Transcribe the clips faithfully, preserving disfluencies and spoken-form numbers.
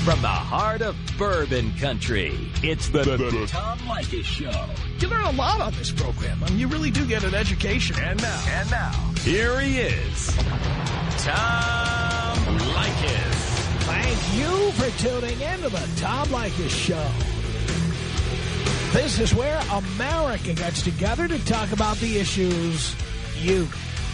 From the heart of bourbon country, it's the, the, the Tom Leykis Show. You learn a lot on this program. I mean, you really do get an education. And now, and now, here he is, Tom Leykis. Thank you for tuning in to the Tom Leykis Show. This is where America gets together to talk about the issues you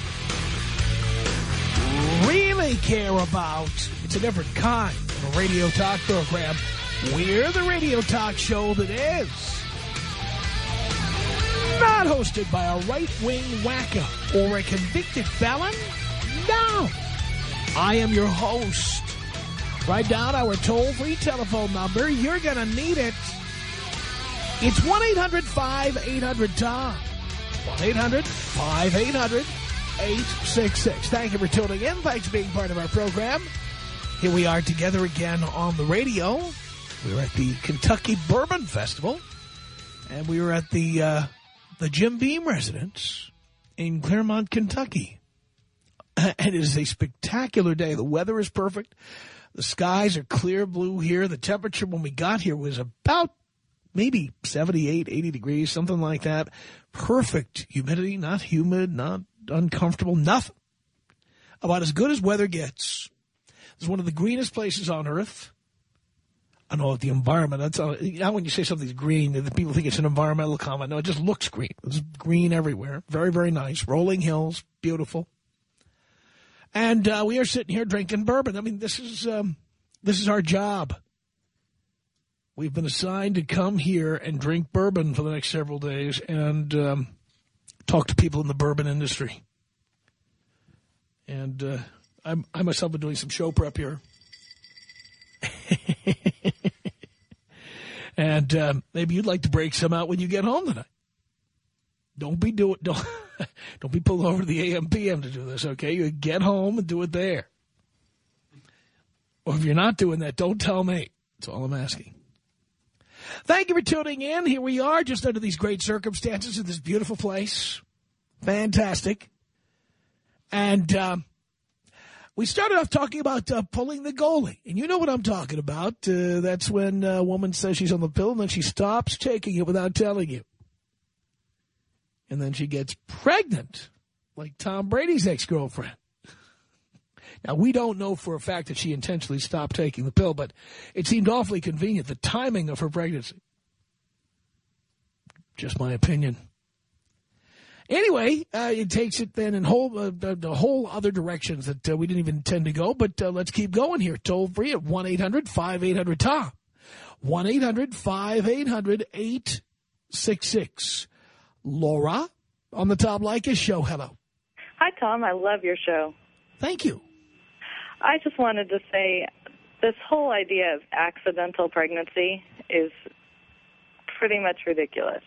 really care about. It's a different kind of a radio talk program. We're the radio talk show that is not hosted by a right-wing wacko or a convicted felon. No. I am your host. Write down our toll-free telephone number. You're going to need it. It's one eight hundred five eight hundred Tom. one eight hundred five eight hundred eight six six. Thank you for tuning in. Thanks for being part of our program. Here we are together again on the radio. We were at the Kentucky Bourbon Festival, and we were at the uh, the Jim Beam residence in Claremont, Kentucky. And it is a spectacular day. The weather is perfect. The skies are clear blue here. The temperature when we got here was about maybe seventy-eight, eighty degrees, something like that. Perfect humidity, not humid, not uncomfortable, nothing. About as good as weather gets. It's one of the greenest places on earth. I know the environment. That's all, now when you say something's green, the people think it's an environmental comment. No, it just looks green. It's green everywhere. Very, very nice. Rolling hills, beautiful. And uh, we are sitting here drinking bourbon. I mean, this is um, this is our job. We've been assigned to come here and drink bourbon for the next several days and um, talk to people in the bourbon industry. And uh, I'm, I myself been doing some show prep here. And um, maybe you'd like to break some out when you get home tonight. Don't be do it. Don't don't be pulled over to the A M P M to do this. Okay, you get home and do it there. Or if you're not doing that, don't tell me. That's all I'm asking. Thank you for tuning in. Here we are, just under these great circumstances in this beautiful place. Fantastic. And um, we started off talking about uh, pulling the goalie. And you know what I'm talking about. Uh, that's when a woman says she's on the pill and then she stops taking it without telling you. And then she gets pregnant, like Tom Brady's ex-girlfriend. Now, we don't know for a fact that she intentionally stopped taking the pill, but it seemed awfully convenient, the timing of her pregnancy. Just my opinion. Anyway, uh, it takes it then in whole, uh, the, the whole other directions that uh, we didn't even intend to go, but uh, let's keep going here. Toll free at one eight hundred five eight hundred Tom. one eight hundred five eight hundred eight six six. Laura on the Tom Leykis Show. Hello. Hi, Tom. I love your show. Thank you. I just wanted to say this whole idea of accidental pregnancy is pretty much ridiculous.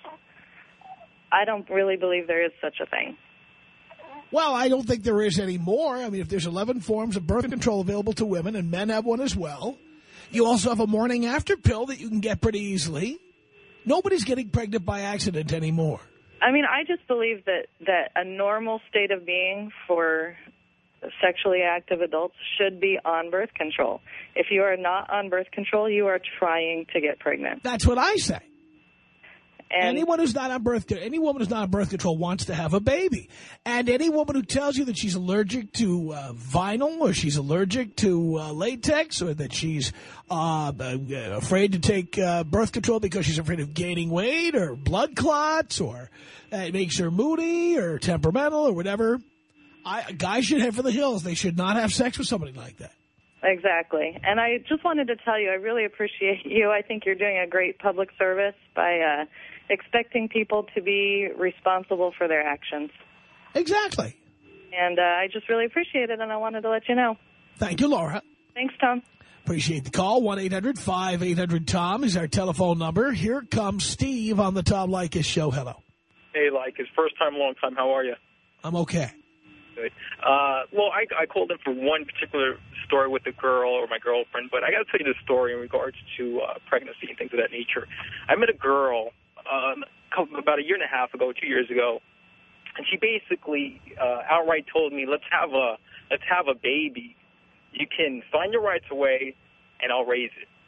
I don't really believe there is such a thing. Well, I don't think there is anymore. I mean, if there's eleven forms of birth control available to women, and men have one as well, you also have a morning after pill that you can get pretty easily. Nobody's getting pregnant by accident anymore. I mean, I just believe that, that a normal state of being for sexually active adults should be on birth control. If you are not on birth control, you are trying to get pregnant. That's what I say. And anyone who's not on birth control, any woman who's not on birth control wants to have a baby. And any woman who tells you that she's allergic to uh, vinyl or she's allergic to uh, latex or that she's uh, afraid to take uh, birth control because she's afraid of gaining weight or blood clots or uh, it makes her moody or temperamental or whatever, I, guys should head for the hills. They should not have sex with somebody like that. Exactly. And I just wanted to tell you, I really appreciate you. I think you're doing a great public service by uh, expecting people to be responsible for their actions. Exactly. And uh, I just really appreciate it, and I wanted to let you know. Thank you, Laura. Thanks, Tom. Appreciate the call. one eight hundred five eight hundred Tom is our telephone number. Here comes Steve on the Tom Leykis Show. Hello. Hey, Leykis. First time, long time. How are you? I'm okay. Good. Uh, well, I, I called in for one particular story with a girl or my girlfriend, but I got to tell you this story in regards to uh, pregnancy and things of that nature. I met a girl um, about a year and a half ago, two years ago, and she basically uh, outright told me, "Let's have a let's have a baby. You can sign your rights away, and I'll raise it."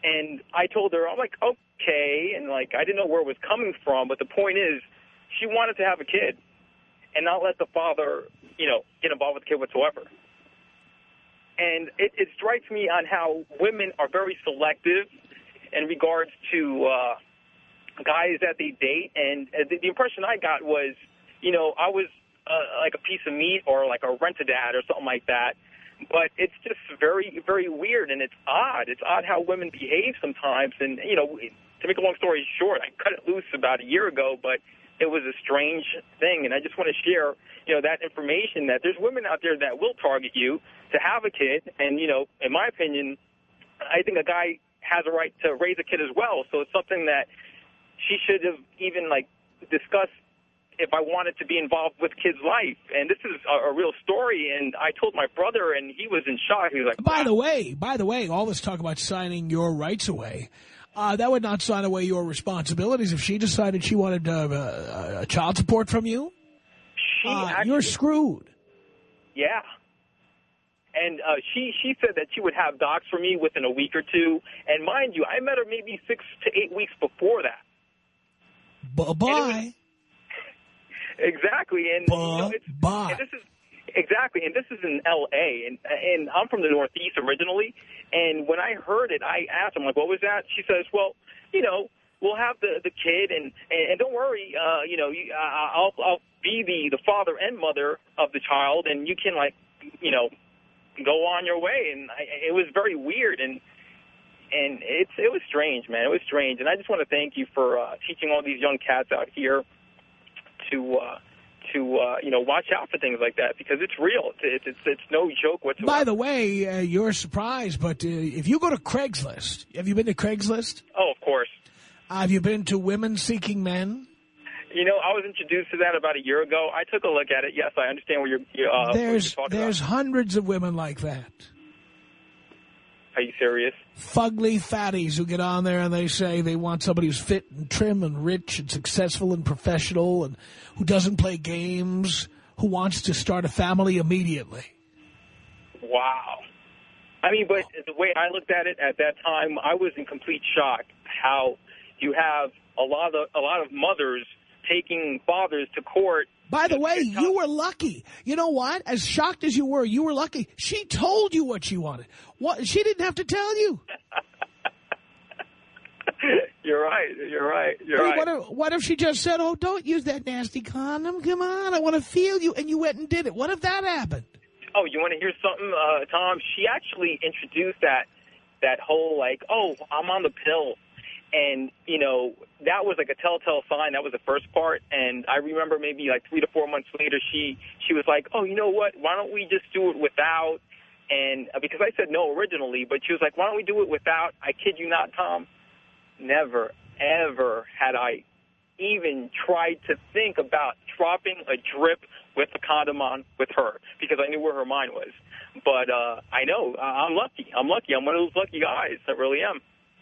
And I told her, I'm like, okay, and like I didn't know where it was coming from, but the point is, she wanted to have a kid and not let the father, you know, get involved with the kid whatsoever. And it, it strikes me on how women are very selective in regards to uh, guys that they date. And uh, the, the impression I got was, you know, I was uh, like a piece of meat or like a rent-a-dad or something like that. But it's just very, very weird, and it's odd. It's odd how women behave sometimes. And, you know, to make a long story short, I cut it loose about a year ago, but it was a strange thing. And I just want to share, you know, that information that there's women out there that will target you to have a kid. And, you know, in my opinion, I think a guy has a right to raise a kid as well. So it's something that she should have even, like, discussed if I wanted to be involved with kids' life. And this is a, a real story, and I told my brother, and he was in shock. He was like, By wow. the way, by the way, all this talk about signing your rights away, uh, that would not sign away your responsibilities. If she decided she wanted uh, uh, a child support from you, She uh, actually, you're screwed. Yeah. And uh, she, she said that she would have docs for me within a week or two. And mind you, I met her maybe six to eight weeks before that. Bye-bye. Exactly, and you know, it's, Bye. and this is exactly, and this is in L A, and and I'm from the Northeast originally. And when I heard it, I asked, I'm like, "What was that?" She says, "Well, you know, we'll have the the kid, and and, and don't worry, uh, you know, you, I, I'll I'll be the the father and mother of the child, and you can like, you know, go on your way." And I, it was very weird, and and it's it was strange, man. It was strange, and I just want to thank you for uh, teaching all these young cats out here to, uh, to uh, you know, watch out for things like that, because it's real. It's, it's, it's no joke whatsoever. By the way, uh, you're surprised, but uh, if you go to Craigslist, have you been to Craigslist? Oh, of course. Uh, have you been to Women Seeking Men? You know, I was introduced to that about a year ago. I took a look at it. Yes, I understand what you're, uh, there's, what you're talking There's about. hundreds of women like that. Are you serious? Fugly fatties who get on there and they say they want somebody who's fit and trim and rich and successful and professional and who doesn't play games, who wants to start a family immediately. Wow. I mean, but the way I looked at it at that time, I was in complete shock how you have a lot of a lot of mothers taking fathers to court. By the way, you were lucky. You know what? As shocked as you were, you were lucky. She told you what she wanted. What? She didn't have to tell you. You're right. You're right. You're Hey, right. what, if, what if she just said, oh, don't use that nasty condom. Come on, I want to feel you. And you went and did it. What if that happened? Oh, you want to hear something, uh, Tom? She actually introduced that that whole, like, oh, I'm on the pill. And, you know, that was like a telltale sign. That was the first part. And I remember maybe like three to four months later, she, she was like, oh, you know what? Why don't we just do it without? And uh, because I said no originally, but she was like, why don't we do it without? I kid you not, Tom. Never, ever had I even tried to think about dropping a drip with a condom on with her, because I knew where her mind was. But uh, I know. I'm lucky. I'm lucky. I'm one of those lucky guys. I really am.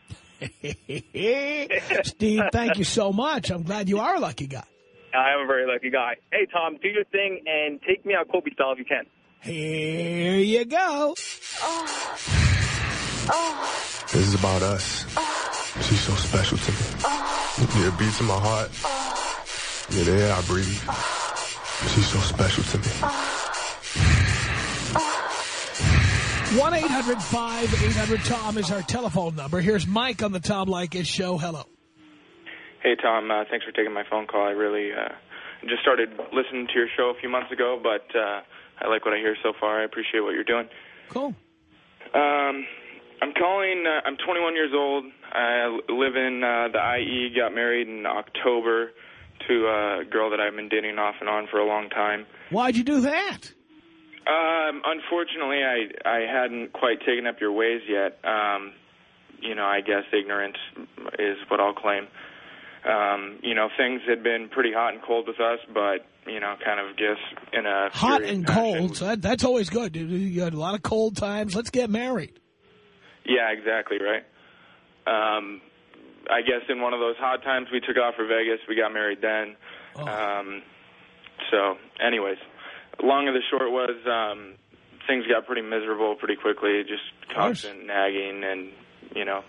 Steve, thank you so much. I'm glad you are a lucky guy. I am a very lucky guy. Hey, Tom, do your thing and take me out Kobe style if you can. Here you go. Oh. Oh. This is about us. Oh. She's so special to me. Oh. Yeah, it beats in my heart. Oh. Yeah, the air I breathe. Oh. She's so special to me. Oh. one eight hundred five eight hundred Tom is our telephone number. Here's Mike on the Tom Leykis show. Hello. Hey, Tom. Uh, thanks for taking my phone call. I really uh, just started listening to your show a few months ago, but uh, I like what I hear so far. I appreciate what you're doing. Cool. Um, I'm calling. Uh, I'm twenty-one years old. I live in uh, the I E. Got married in October to a girl that I've been dating off and on for a long time. Why'd you do that? Um, unfortunately, I I hadn't quite taken up your ways yet. Um, you know, I guess ignorance is what I'll claim. Um, you know, things had been pretty hot and cold with us, but, you know, kind of just in a... Hot and passion. cold. So that, that's always good. You had a lot of cold times. Let's get married. Yeah, exactly, right. Um, I guess in one of those hot times, we took off for Vegas. We got married then. Oh. Um, so, anyways, long and the short was um, things got pretty miserable pretty quickly, just constant nagging and, you know,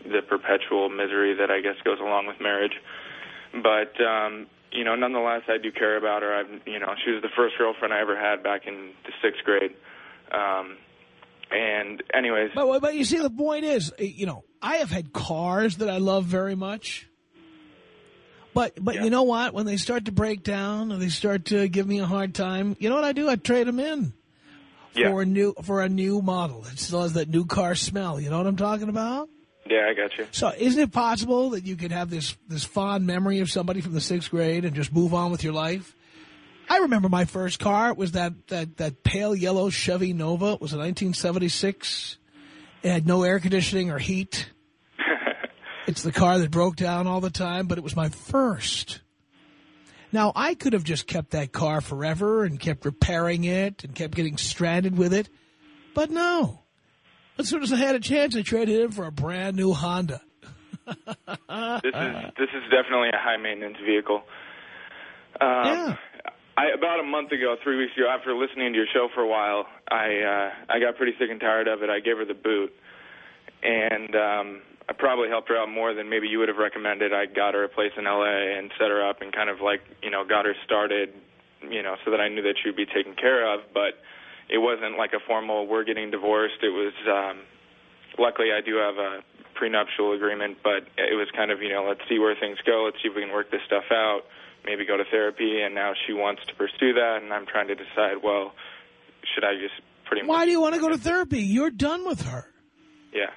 the perpetual misery that I guess goes along with marriage. But, um, you know, nonetheless, I do care about her. I've, you know, she was the first girlfriend I ever had back in the sixth grade. Um, and anyways. But, but you see, the point is, you know, I have had cars that I love very much. But but yeah. you know what? When they start to break down or they start to give me a hard time, you know what I do? I trade them in yeah. for a new for a new model that still has that new car smell. You know what I'm talking about? Yeah, I got you. So isn't it possible that you could have this, this fond memory of somebody from the sixth grade and just move on with your life? I remember my first car. It was that, that, that pale yellow Chevy Nova. It was a nineteen seventy-six. It had no air conditioning or heat. It's the car that broke down all the time, but it was my first. Now, I could have just kept that car forever and kept repairing it and kept getting stranded with it. But no. As soon as I had a chance, I traded it in for a brand new Honda. this is this is definitely a high maintenance vehicle. Um, yeah. I about a month ago, three weeks ago, after listening to your show for a while, I uh, I got pretty sick and tired of it. I gave her the boot, and um, I probably helped her out more than maybe you would have recommended. I got her a place in L A and set her up and kind of like you know got her started, you know, so that I knew that she would be taken care of, but. It wasn't like a formal, we're getting divorced. It was, um, luckily I do have a prenuptial agreement, but it was kind of, you know, let's see where things go. Let's see if we can work this stuff out, maybe go to therapy. And now she wants to pursue that, and I'm trying to decide, well, should I just pretty much... Why do you want to go to therapy? You're done with her. Yeah.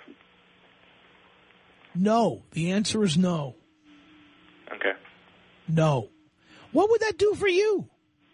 No. The answer is no. Okay. No. What would that do for you?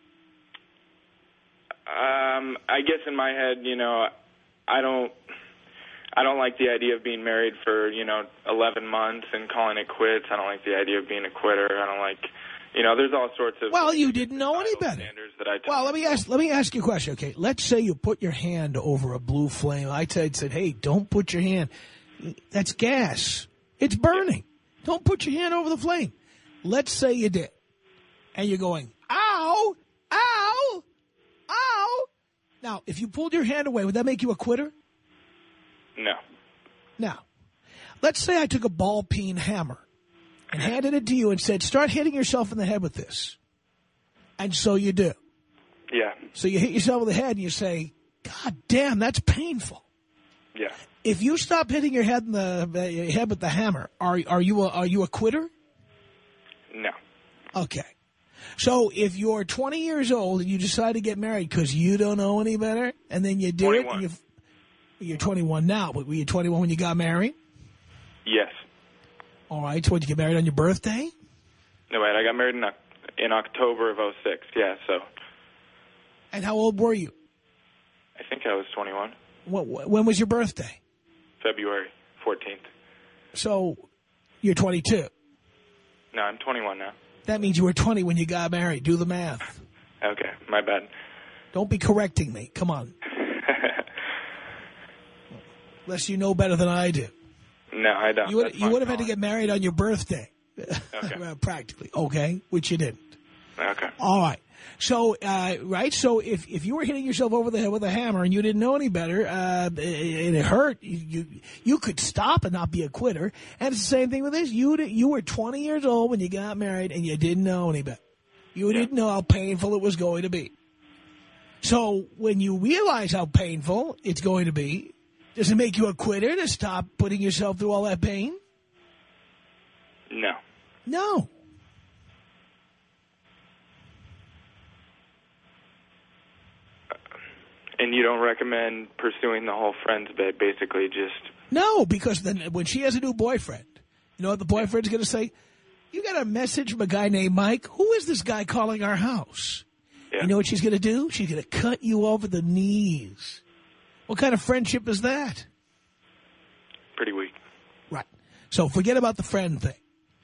Um, I guess in my head, you know, I don't, I don't like the idea of being married for, you know, eleven months and calling it quits. I don't like the idea of being a quitter. I don't like, you know, there's all sorts of. Well, you didn't know any better. Standards that I well, let me ask. Let me ask you a question. Okay, let's say you put your hand over a blue flame. I said, said, hey, don't put your hand. That's gas. It's burning. Yeah. Don't put your hand over the flame. Let's say you did, and you're going, ow, ow. Ow! Now, if you pulled your hand away, would that make you a quitter? No. Now, let's say I took a ball-peen hammer and handed it to you and said, start hitting yourself in the head with this. And so you do. Yeah. So you hit yourself in the head and you say, God damn, that's painful. Yeah. If you stop hitting your head in the uh, your head with the hammer, are are you a, are you a quitter? No. Okay. So if you're twenty years old and you decide to get married because you don't know any better, and then you do twenty-one. it, and you, you're twenty-one now, but were you twenty-one when you got married? Yes. All right, so what, you get married on your birthday? No, wait, I got married in, in October of oh six, yeah, so. And how old were you? I think I was twenty-one. What, when was your birthday? February fourteenth. So you're twenty-two. No, I'm twenty-one now. That means you were twenty when you got married. Do the math. Okay, my bad. Don't be correcting me. Come on. Unless you know better than I do. No, I don't. You would, you would have had to get married on your birthday. Okay. Well, practically. Okay, which you didn't. Okay. All right. So, uh, right, so if, if you were hitting yourself over the head with a hammer and you didn't know any better, uh, and it hurt, you, you could stop and not be a quitter. And it's the same thing with this. You you were twenty years old when you got married and you didn't know any better. You Yeah. didn't know how painful it was going to be. So when you realize how painful it's going to be, does it make you a quitter to stop putting yourself through all that pain? No. No. And you don't recommend pursuing the whole friends bit, basically just... No, because then when she has a new boyfriend, you know what the boyfriend's going to say? You got a message from a guy named Mike. Who is this guy calling our house? Yeah. You know what she's going to do? She's going to cut you over the knees. What kind of friendship is that? Pretty weak. Right. So forget about the friend thing.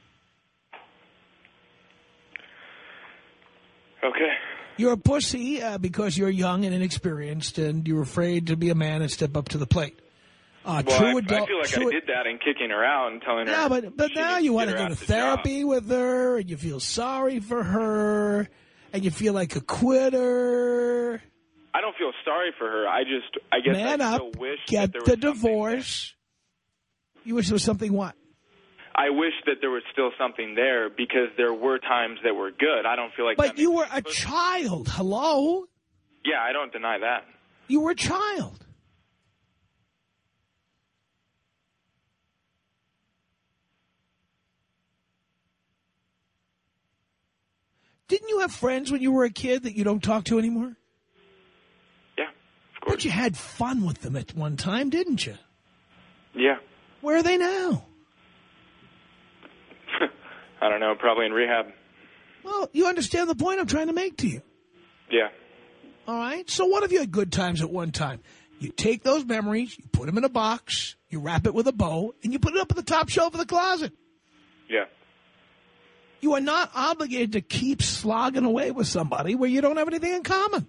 Okay. You're a pussy uh, because you're young and inexperienced, and you're afraid to be a man and step up to the plate. Uh, well, true I, adult, I feel like true, I did that in kicking her out and telling her... Yeah, but, but she now needs you want to get go her to out the job. therapy with her, and you feel sorry for her, and you feel like a quitter. I don't feel sorry for her. I just, I guess Man I up, still wish get that there the was something divorce. You wish there was something what? I wish that there was still something there because there were times that were good. I don't feel like... But that you were makes a sense. child. Hello? Yeah, I don't deny that. You were a child. Didn't you have friends when you were a kid that you don't talk to anymore? Yeah, of course. But you had fun with them at one time, didn't you? Yeah. Where are they now? I don't know, probably in rehab. Well, you understand the point I'm trying to make to you. Yeah. All right? So what if you had good times at one time? You take those memories, you put them in a box, you wrap it with a bow, and you put it up at the top shelf of the closet. Yeah. You are not obligated to keep slogging away with somebody where you don't have anything in common.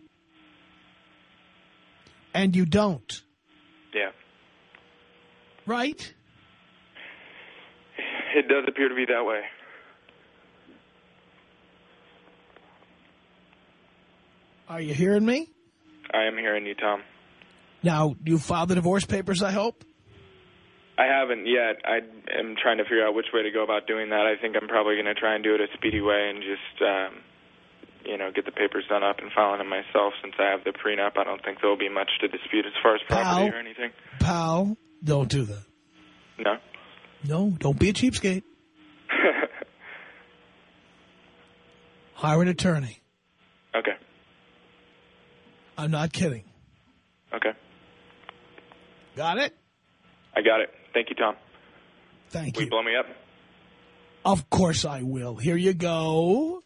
And you don't. Yeah. Right? It does appear to be that way. Are you hearing me? I am hearing you, Tom. Now, you filed the divorce papers, I hope? I haven't yet. I am trying to figure out which way to go about doing that. I think I'm probably going to try and do it a speedy way and just, um, you know, get the papers done up and file them myself since I have the prenup. I don't think there will be much to dispute as far as property Pal, or anything. Pal, don't do that. No? No, don't be a cheapskate. Hire an attorney. Okay. I'm not kidding. Okay. Got it? I got it. Thank you, Tom. Thank Will you. you blow me up? Of course I will. Here you go.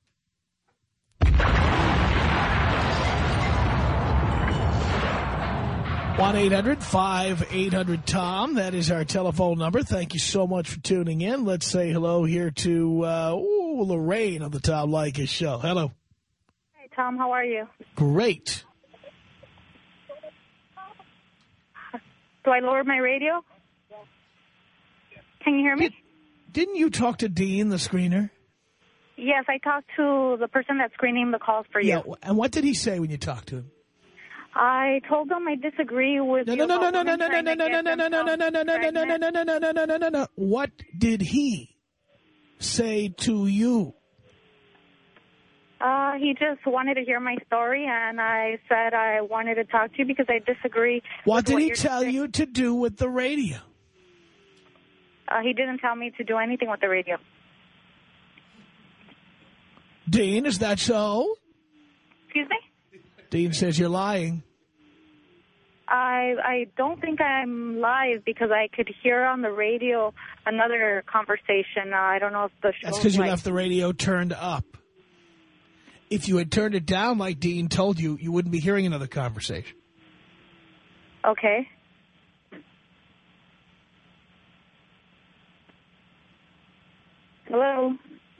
one eight hundred five eight hundred Tom. That is our telephone number. Thank you so much for tuning in. Let's say hello here to uh, ooh, Lorraine on the Tom Leykis show. Hello. Hey, Tom. How are you? Great. Do I lower my radio? Can you hear me? Did, didn't you talk to Dean, the screener? Yes, I talked to the person that's screening the calls for you. Yeah, and what did he say when you talked to him? I told him I disagree with No, you. no, no, no, about no, no, women no, no, trying no, to no, get no, no, no, no, no, no, no, no, themselves no, no, no, no, no, no, no. What did he say to you? Uh, he just wanted to hear my story, and I said I wanted to talk to you because I disagree. What with did what he you're tell saying. you to do with the radio? Uh, he didn't tell me to do anything with the radio. Dean, is that so? Excuse me? Dean says you're lying. I I don't think I'm live because I could hear on the radio another conversation. Uh, I don't know if the show. That's because you like, left the radio turned up. If you had turned it down like Dean told you, you wouldn't be hearing another conversation. Okay. Hello?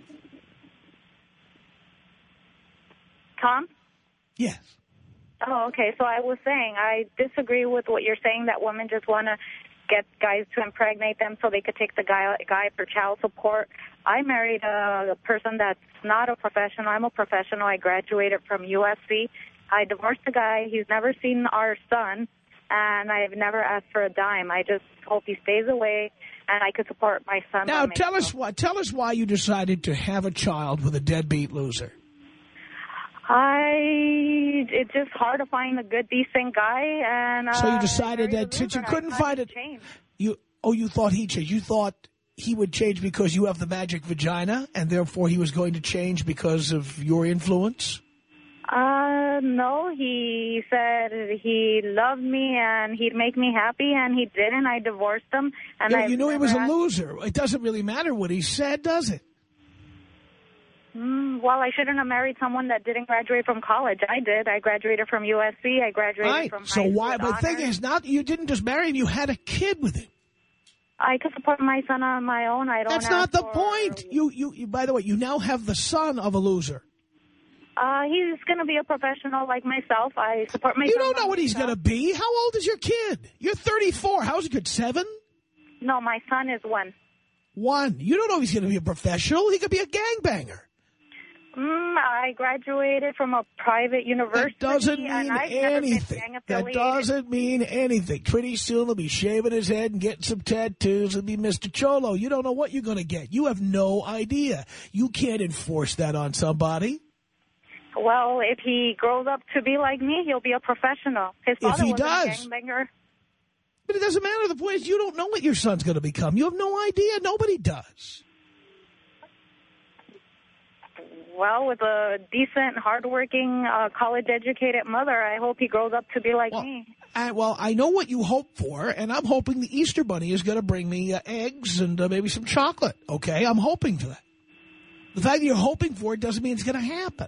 Tom? Yes. Oh, okay. So I was saying I disagree with what you're saying, that women just want to get guys to impregnate them so they could take the guy, guy for child support. I married a, a person that's not a professional. I'm a professional. I graduated from U S C. I divorced the guy. He's never seen our son, and I've never asked for a dime. I just hope he stays away, and I could support my son. Now, by tell myself. us why. Tell us why you decided to have a child with a deadbeat loser. I, it's just hard to find a good, decent guy, and uh, So you decided married that a since you loser. I couldn't thought find he'd it, change. you oh you thought he changed. You thought he would change because you have the magic vagina, and therefore he was going to change because of your influence. Uh, no, he said he loved me and he'd make me happy, and he didn't. I divorced him. And Yeah, I've you knew he never was a asked- loser. It doesn't really matter what he said, does it? Mm, well, I shouldn't have married someone that didn't graduate from college. I did. I graduated from U S C. I graduated Right. from So high why? school But the thing honors. is, not you didn't just marry him. You had a kid with him. I could support my son on my own. I don't That's ask not the for- point. You, you, you. By the way, you now have the son of a loser. Uh, he's going to be a professional like myself. I support my You son don't know by what he's myself. going to be. How old is your kid? You're thirty-four. How's he good? Seven? No, my son is one. One. You don't know if he's going to be a professional. He could be a gangbanger. Mm, I graduated from a private university. That doesn't and mean I've never been anything. gang That affiliated. doesn't mean anything. Pretty soon he'll be shaving his head and getting some tattoos and be Mister Cholo. You don't know what you're going to get. You have no idea. You can't enforce that on somebody. Well, if he grows up to be like me, he'll be a professional. His If father he was does. a gangbanger. But it doesn't matter. The point is you don't know what your son's going to become. You have no idea. Nobody does. Well, with a decent, hardworking, uh, college-educated mother, I hope he grows up to be like Well, me. I, well, I know what you hope for, and I'm hoping the Easter Bunny is going to bring me uh, eggs and uh, maybe some chocolate, okay? I'm hoping for that. The fact that you're hoping for it doesn't mean it's going to happen.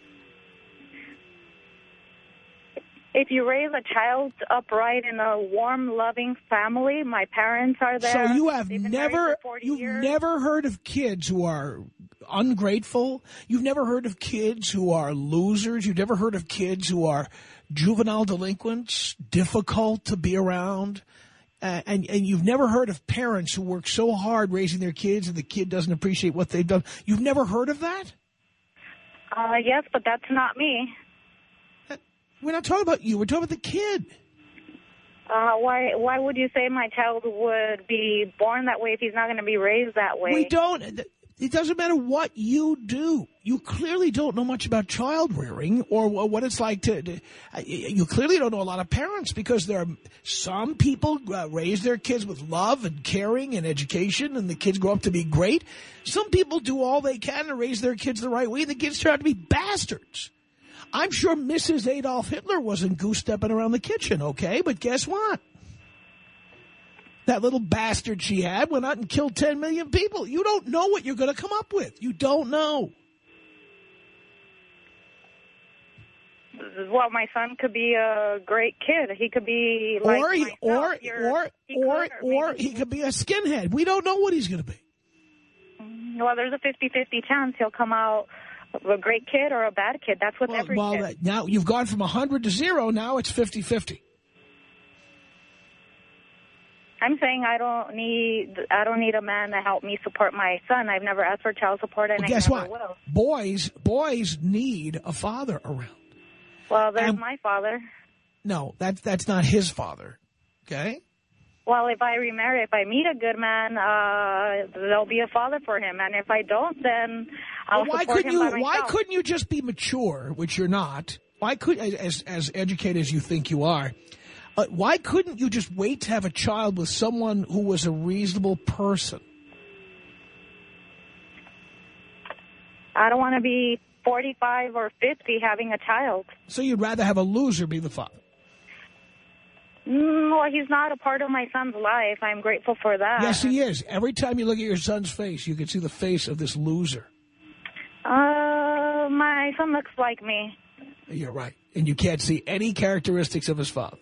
If you raise a child upright in a warm, loving family, my parents are there. So you have They've been married never, for forty you've years. never heard of kids who are ungrateful? You've never heard of kids who are losers? You've never heard of kids who are juvenile delinquents, difficult to be around? Uh, and, and you've never heard of parents who work so hard raising their kids and the kid doesn't appreciate what they've done? You've never heard of that? Uh, yes, but that's not me. We're not talking about you. We're talking about the kid. Uh, why Why would you say my child would be born that way if he's not going to be raised that way? We don't. It doesn't matter what you do. You clearly don't know much about child rearing or what it's like to, to you clearly don't know a lot of parents because there are some people uh, raise their kids with love and caring and education and the kids grow up to be great. Some people do all they can to raise their kids the right way and the kids turn out to be bastards. I'm sure Missus Adolf Hitler wasn't goose-stepping around the kitchen, okay? But guess what? That little bastard she had went out and killed ten million people. You don't know what you're going to come up with. You don't know. Well, my son could be a great kid. He could be like or he, myself. or You're- or he or could, or maybe- he could be a skinhead. We don't know what he's going to be. Well, there's a fifty-fifty chance he'll come out a great kid or a bad kid. That's with Well, every well kid. now you've gone from one hundred to zero. Now it's fifty-fifty. I'm saying I don't need I don't need a man to help me support my son. I've never asked for child support, and Well, I guess never what? will. Boys, boys need a father around. Well, there's And- my father. No, that's that's not his father. Okay. Well, if I remarry, if I meet a good man, uh, there'll be a father for him, and if I don't, then I'll Well, why support couldn't him you? by Why myself. couldn't you just be mature, which you're not? Why could, as as educated as you think you are, uh, why couldn't you just wait to have a child with someone who was a reasonable person? I don't want to be forty-five or fifty having a child. So you'd rather have a loser be the father? Mm, well, he's not a part of my son's life. I'm grateful for that. Yes, he is. Every time you look at your son's face, you can see the face of this loser. Uh, my son looks like me. You're right. And you can't see any characteristics of his father.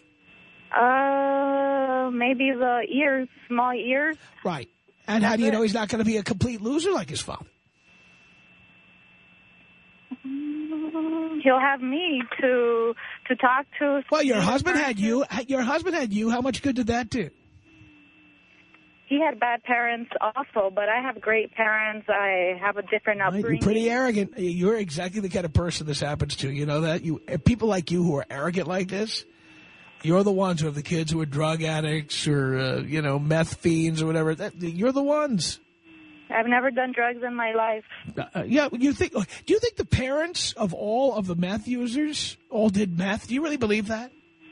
Uh, maybe the ears, small ears. Right. And how That's do you it. know he's not going to be a complete loser like his father? Mm, He'll have me to to talk to. Well, your see husband the had person. you. Your husband had you. How much good did that do? He had bad parents also, but I have great parents. I have a different Right, upbringing. you're pretty arrogant. You're exactly the kind of person this happens to. You know that? You people like you who are arrogant like this, you're the ones who have the kids who are drug addicts or, uh, you know, meth fiends or whatever. That, you're the ones. I've never done drugs in my life. Uh, yeah, you think? Do you think the parents of all of the meth users all did meth? Do you really believe that?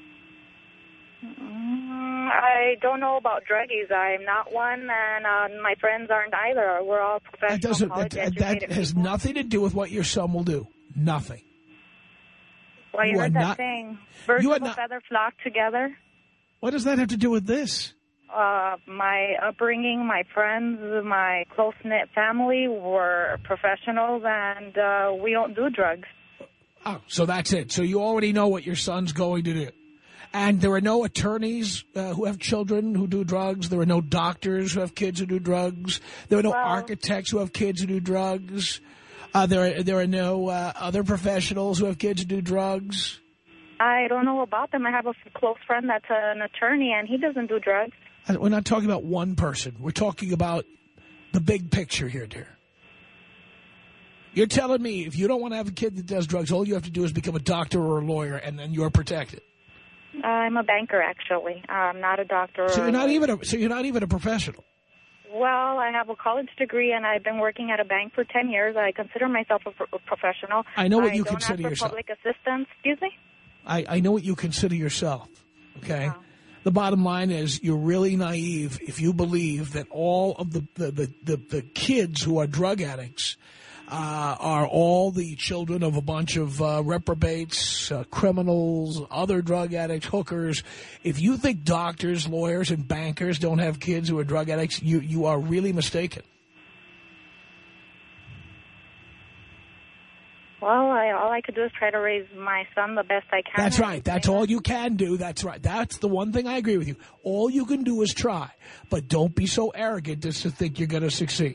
Mm, I don't know about druggies. I'm not one, and uh, my friends aren't either. We're all professional, That doesn't. That, college-educated that has people. nothing to do with what your son will do. Nothing. Well, you, you are heard that not- saying, birds you are of a not- feather flock together. What does that have to do with this? Uh, my upbringing, my friends, my close-knit family were professionals, and uh, we don't do drugs. Oh, so that's it. So you already know what your son's going to do. And there are no attorneys uh, who have children who do drugs. There are no doctors who have kids who do drugs. There are no Well- architects who have kids who do drugs. Uh, there, are, there are no uh, other professionals who have kids who do drugs. I don't know about them. I have a f- close friend that's an attorney, and he doesn't do drugs. And we're not talking about one person. We're talking about the big picture here, dear. You're telling me if you don't want to have a kid that does drugs, all you have to do is become a doctor or a lawyer, and then you're protected. I'm a banker, actually. I'm not a doctor. So or you're not a even a, so you're not even a professional. Well, I have a college degree, and I've been working at a bank for ten years. I consider myself a, pro a professional. I know what you I don't consider ask for yourself. public assistance. Excuse me? I, I know what you consider yourself, okay? Oh. The bottom line is you're really naive if you believe that all of the, the, the, the, the kids who are drug addicts uh, are all the children of a bunch of uh, reprobates, uh, criminals, other drug addicts, hookers. If you think doctors, lawyers, and bankers don't have kids who are drug addicts, you, you are really mistaken. Well, I, all I could do is try to raise my son the best I can. That's right. That's all you can do. That's right. That's the one thing I agree with you. All you can do is try. But don't be so arrogant as to think you're going to succeed.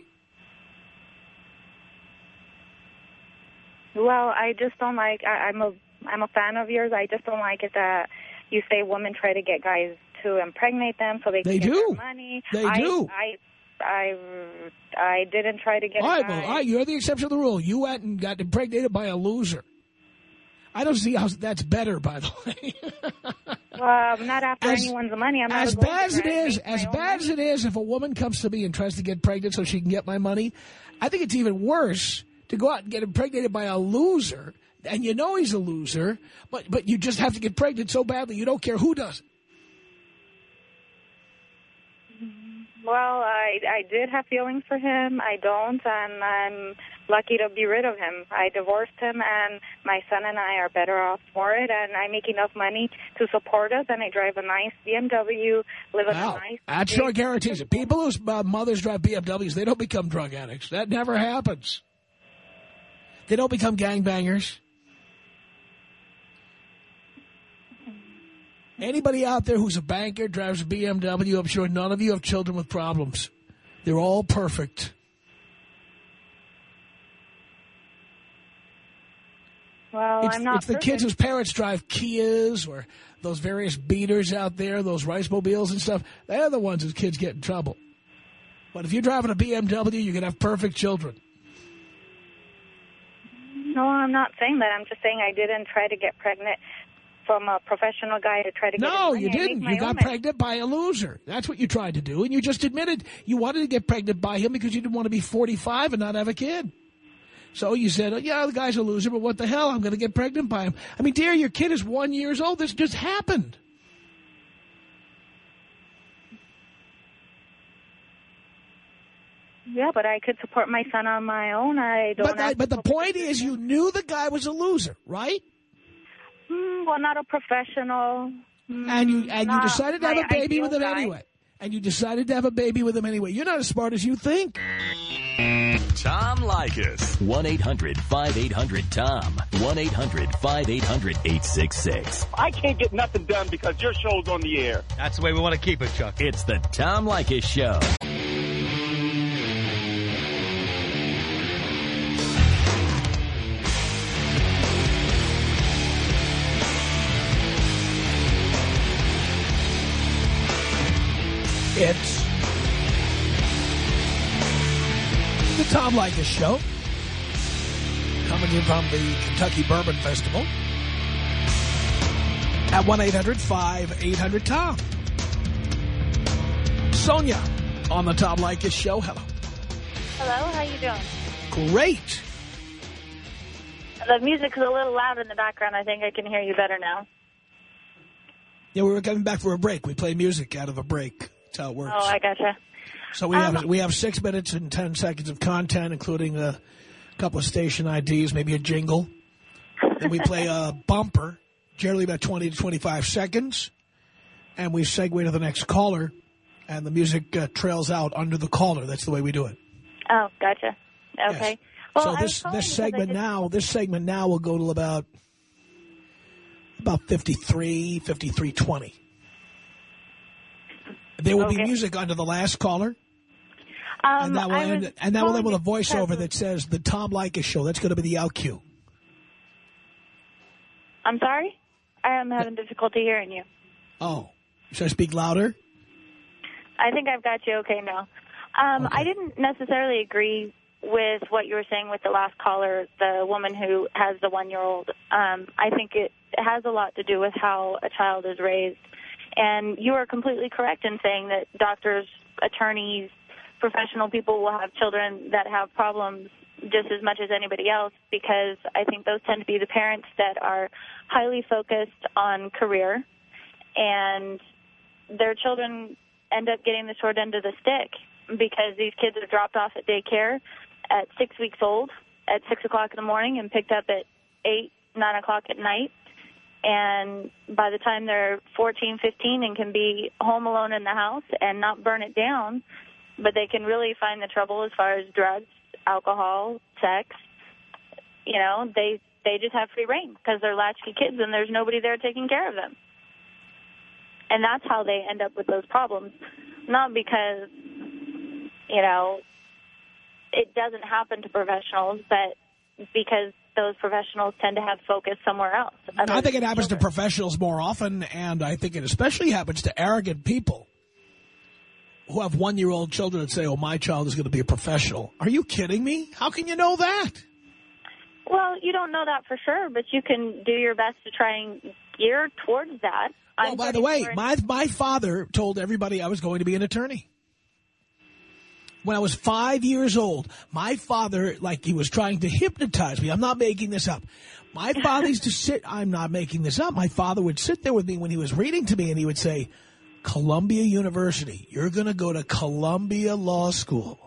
Well, I just don't like, I, I'm a I'm a fan of yours. I just don't like it that you say women try to get guys to impregnate them so they can They get do. their money. They I, do. I, I, I didn't try to get All a right, guy. well, all right, you're the exception of the rule. You went and got impregnated by a loser. I don't see how that's better, by the way. Well, I'm not after As- anyone's money. I'm not As a gold bad as it digger. I is, make my as own bad as money. it is, if a woman comes to me and tries to get pregnant so she can get my money, I think it's even worse to go out and get impregnated by a loser, and you know he's a loser, but but you just have to get pregnant so badly you don't care who does it. Well, I I did have feelings for him. I don't, and I'm lucky to be rid of him. I divorced him, and my son and I are better off for it, and I make enough money to support us, and I drive a nice B M W, live in Wow, a nice... that sure guarantees it. People whose uh, mothers drive B M Ws, they don't become drug addicts. That never happens. They don't become gangbangers. Anybody out there who's a banker, drives a B M W, I'm sure none of you have children with problems. They're all perfect. Well, It's, I'm not it's the perfect. kids whose parents drive Kias or those various beaters out there, those rice mobiles and stuff. They're the ones whose kids get in trouble. But if you're driving a B M W, you're going to have perfect children. No, I'm not saying that. I'm just saying I didn't try to get pregnant from a professional guy to try to get No, his money. you I make didn't. my You own got money. pregnant by a loser. That's what you tried to do. And you just admitted you wanted to get pregnant by him because you didn't want to be forty-five and not have a kid. So you said, oh, yeah, the guy's a loser, but what the hell? I'm going to get pregnant by him. I mean, dear, your kid is one years old. This just happened. Yeah, but I could support my son on my own. I don't. But, have that, but the to- point is you knew the guy was a loser, right? Mm, well, not a professional. Mm, And you and you not decided to have my a baby ideal with him guy. anyway. And you decided to have a baby with him anyway. You're not as smart as you think. Tom Leykis. one eight hundred five eight hundred Tom. one eight hundred five eight hundred eight six six. I can't get nothing done because your show's on the air. That's the way we want to keep it, Chuck. It's the Tom Leykis Show. It's the Tom Leykis Show, coming in from the Kentucky Bourbon Festival at one eight hundred five eight hundred Tom. Sonia on the Tom Leykis Show. Hello. Hello, how you doing? Great. The music's a little loud in the background. I think I can hear you better now. Yeah, we were coming back for a break. We play music out of a break. That's how it works. Oh, I gotcha. So we Um, have we have six minutes and ten seconds of content, including a couple of station I Ds, maybe a jingle. Then we play a bumper, generally about twenty to twenty-five seconds, and we segue to the next caller, and the music uh, trails out under the caller. That's the way we do it. Oh, gotcha. Okay. Yes. Well, so I was this calling this because I segment just- now this segment now will go to about about fifty-three, fifty-three twenty. There will Okay. be music under the last caller. Um, And that will I end, was and that will end with a calling voiceover because- that says the Tom Leykis Show. That's going to be the out cue. I'm sorry? I am having difficulty hearing you. Oh, should I speak louder? I think I've got you okay now. Um, Okay. I didn't necessarily agree with what you were saying with the last caller, the woman who has the one-year-old. Um, I think it has a lot to do with how a child is raised. And you are completely correct in saying that doctors, attorneys, professional people will have children that have problems just as much as anybody else, because I think those tend to be the parents that are highly focused on career, and their children end up getting the short end of the stick because these kids are dropped off at daycare at six weeks old at six o'clock in the morning and picked up at eight, nine o'clock at night. And by the time they're fourteen, fifteen and can be home alone in the house and not burn it down, but they can really find the trouble as far as drugs, alcohol, sex, you know, they they just have free reign because they're latchkey kids and there's nobody there taking care of them. And that's how they end up with those problems. Not because, you know, it doesn't happen to professionals, but because those professionals tend to have focus somewhere else. I think it happens to professionals more often, and I think it especially happens to arrogant people who have one-year-old children and say, oh, my child is going to be a professional. Are you kidding me? How can you know that? Well, you don't know that for sure, but you can do your best to try and gear towards that. Well, by the way, my, my father told everybody I was going to be an attorney. When I was five years old, my father, like he was trying to hypnotize me. I'm not making this up. My father used to sit, I'm not making this up. My father would sit there with me when he was reading to me, and he would say, Columbia University, you're going to go to Columbia Law School.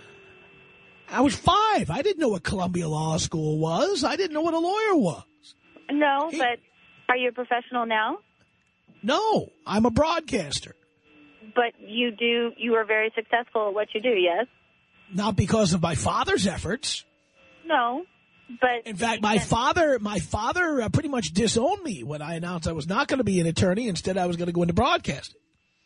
I was five. I didn't know what Columbia Law School was. I didn't know what a lawyer was. No, he, but are you a professional now? No, I'm a broadcaster. But you do, you are very successful at what you do, yes? Not because of my father's efforts. No, but... In fact, my father, my father uh, pretty much disowned me when I announced I was not going to be an attorney. Instead, I was going to go into broadcasting.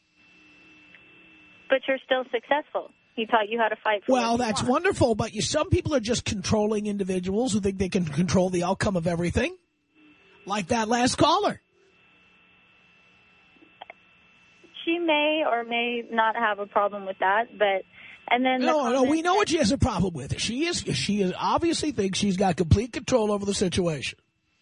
But you're still successful. He taught you how to fight for Well, what you that's want. wonderful, but you, some people are just controlling individuals who think they can control the outcome of everything. Like that last caller. She may or may not have a problem with that, but... and then No, the no, we know what she has a problem with. She is, she is obviously thinks she's got complete control over the situation.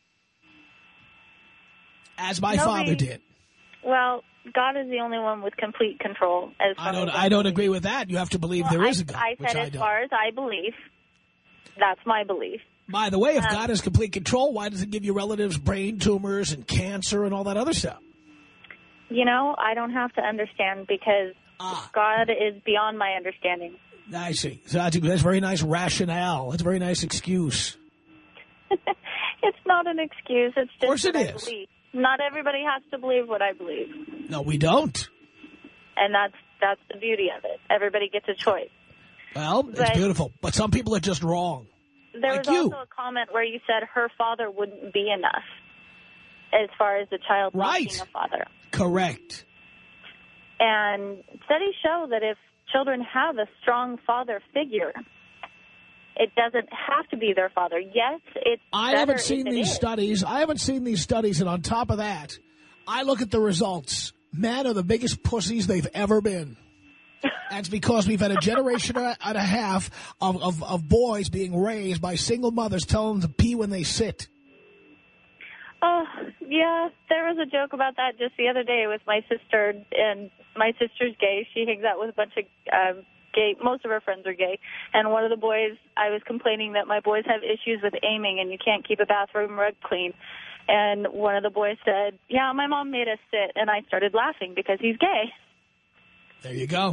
As my Nobody, father did. Well, God is the only one with complete control. As far I don't, as I don't agree with that. You have to believe well, there I, is a God, I which said I as don't. far as I believe. That's my belief. By the way, if um, God has complete control, why does it give your relatives brain tumors and cancer and all that other stuff? You know, I don't have to understand because ah. God is beyond my understanding. I see. So that's, that's very nice rationale. That's a very nice excuse. It's not an excuse. It's just of course it what is. I believe. Not everybody has to believe what I believe. No, we don't. And that's that's the beauty of it. Everybody gets a choice. Well, but it's beautiful. But some people are just wrong. There like was you. also a comment where you said her father wouldn't be enough as far as the child right. not being a father. Correct. And studies show that if children have a strong father figure, it doesn't have to be their father. Yes, it's I better haven't seen if it these is. studies. I haven't seen these studies, and on top of that, I look at the results. Men are the biggest pussies they've ever been. That's because we've had a generation and a half of, of, of boys being raised by single mothers telling them to pee when they sit. Oh, yeah, there was a joke about that just the other day with my sister, and my sister's gay. She hangs out with a bunch of um, gay, most of her friends are gay, and one of the boys, I was complaining that my boys have issues with aiming and you can't keep a bathroom rug clean. And one of the boys said, yeah, my mom made us sit, and I started laughing because he's gay. There you go.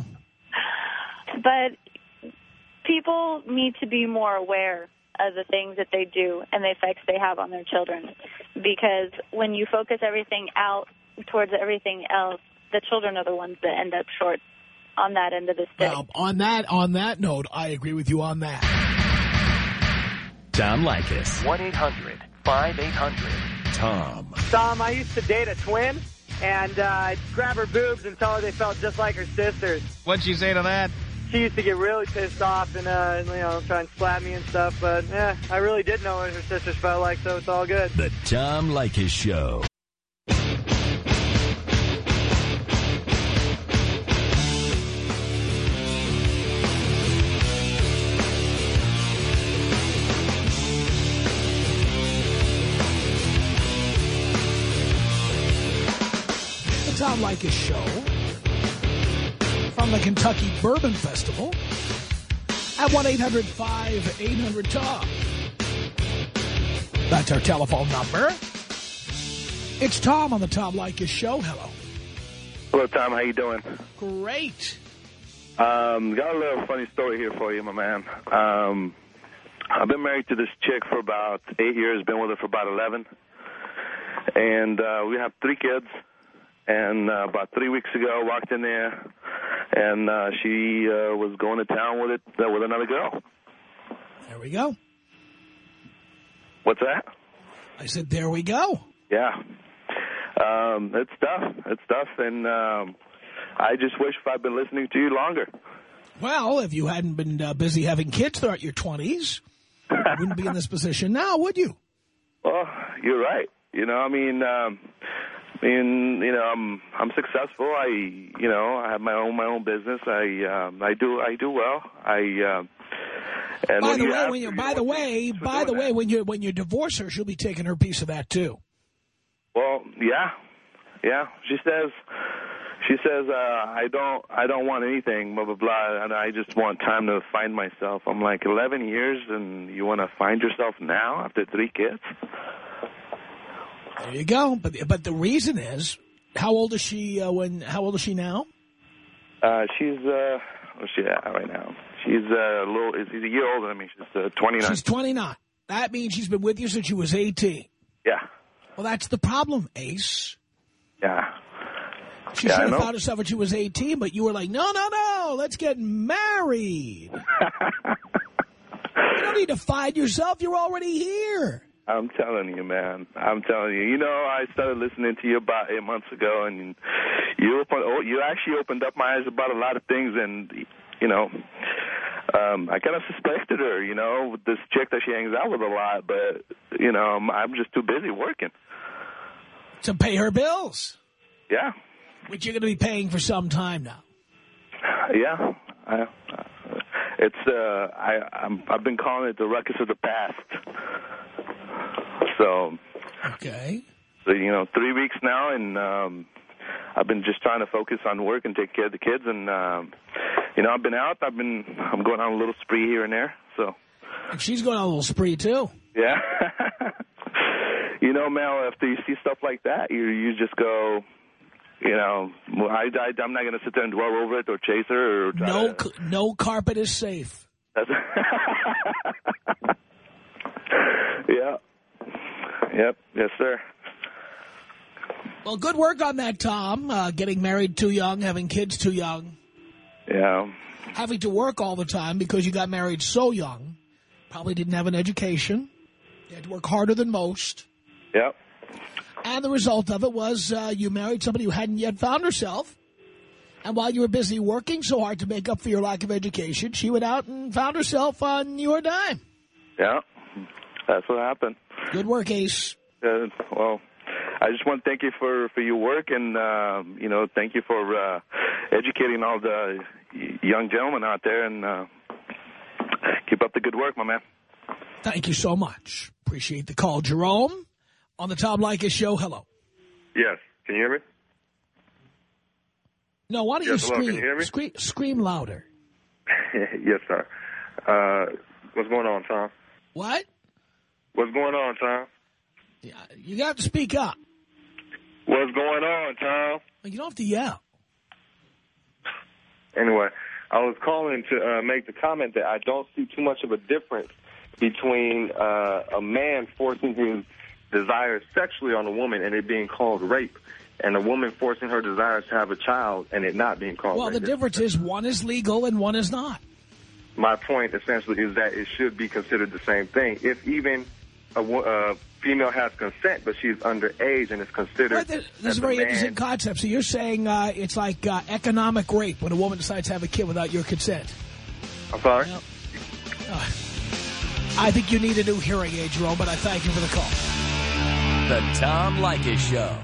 But people need to be more aware of the things that they do and the effects they have on their children. Because when you focus everything out towards everything else, the children are the ones that end up short on that end of the stick. Well, on that, on that note, I agree with you on that. Tom Leykis. one eight hundred five eight hundred Tom. Tom, I used to date a twin, and uh, I'd grab her boobs and tell her they felt just like her sisters. What'd she say to that? She used to get really pissed off and, uh, you know, try and slap me and stuff. But, yeah, I really did know what her sisters felt like, so it's all good. The Tom Leykis Show. Tom Leykis Show from the Kentucky Bourbon Festival at one eight hundred five eight hundred Tom. That's our telephone number. It's Tom on the Tom Leykis Show. Hello. Hello, Tom. How you doing? Great. Um, got a little funny story here for you, my man. Um, I've been married to this chick for about eight years, been with her for about eleven. And uh, we have three kids. And uh, about three weeks ago, I walked in there, and uh, she uh, was going to town with it uh, with another girl. There we go. What's that? I said, there we go. Yeah. Um, it's tough. It's tough, and um, I just wish if I'd been listening to you longer. Well, if you hadn't been uh, busy having kids throughout your twenties, you wouldn't be in this position now, would you? Well, you're right. You know, I mean, um, I mean, you know, I'm I'm successful. I, you know, I have my own my own business. I um, I do I do well. I. Um, and by when the you way, ask when you me, by the way, by the way, when you when you divorce her, she'll be taking her piece of that too. Well, yeah, yeah. She says, she says, uh, I don't, I don't want anything, blah blah blah, and I just want time to find myself. I'm like, eleven years, and you want to find yourself now after three kids? There you go. But but the reason is, how old is she? Uh, when how old is she now? Uh, she's uh, what's she at right now? She's uh, a little. She's a year older than me. She's uh, twenty-nine. She's twenty-nine. That means she's been with you since she was eighteen. Yeah. Well, that's the problem, Ace. Yeah. She yeah, should have found herself when she was eighteen, but you were like, no, no, no, let's get married. You don't need to find yourself. You're already here. I'm telling you, man. I'm telling you. You know, I started listening to you about eight months ago, and you opened, oh, you actually opened up my eyes about a lot of things, and, you know, um, I kind of suspected her, you know, with this chick that she hangs out with a lot, but, you know, I'm, I'm just too busy working. To pay her bills. Yeah. Which you're going to be paying for some time now. Yeah. I, uh, it's, uh, I, I'm, I've been calling it the ruckus of the past. So, okay. So, you know, three weeks now, and um, I've been just trying to focus on work and take care of the kids. And, um, you know, I've been out. I've been, I'm going on a little spree here and there. So. And she's going on a little spree, too. Yeah. You know, Mel, after you see stuff like that, you you just go, you know, I, I, I'm not going to sit there and dwell over it or chase her. Or try no, to... no carpet is safe. That's yeah. Yep. Yes, sir. Well, good work on that, Tom. Uh, getting married too young, having kids too young. Yeah. Having to work all the time because you got married so young. Probably didn't have an education. You had to work harder than most. Yep. And the result of it was uh, you married somebody who hadn't yet found herself. And while you were busy working so hard to make up for your lack of education, she went out and found herself on your dime. Yeah. That's what happened. Good work, Ace. Uh, well, I just want to thank you for, for your work, and, uh, you know, thank you for uh, educating all the young gentlemen out there, and uh, keep up the good work, my man. Thank you so much. Appreciate the call. Jerome, on the Tom Leykis Show, hello. Yes. Can you hear me? No, why don't yes, you hello, scream? Can you hear me? Scream, scream louder. Yes, sir. Uh, what's going on, Tom? What? What's going on, Tom? Yeah, you got to speak up. What's going on, Tom? You don't have to yell. Anyway, I was calling to uh, make the comment that I don't see too much of a difference between uh, a man forcing his desires sexually on a woman and it being called rape, and a woman forcing her desires to have a child and it not being called well, rape. Well, the difference is one is legal and one is not. My point, essentially, is that it should be considered the same thing. If even a uh, female has consent, but she's underage and is considered... Right, this this is a very man, interesting concept. So you're saying uh, it's like uh, economic rape when a woman decides to have a kid without your consent. I'm sorry? Well, uh, I think you need a new hearing aid, Jerome, but I thank you for the call. The Tom Leykis Show.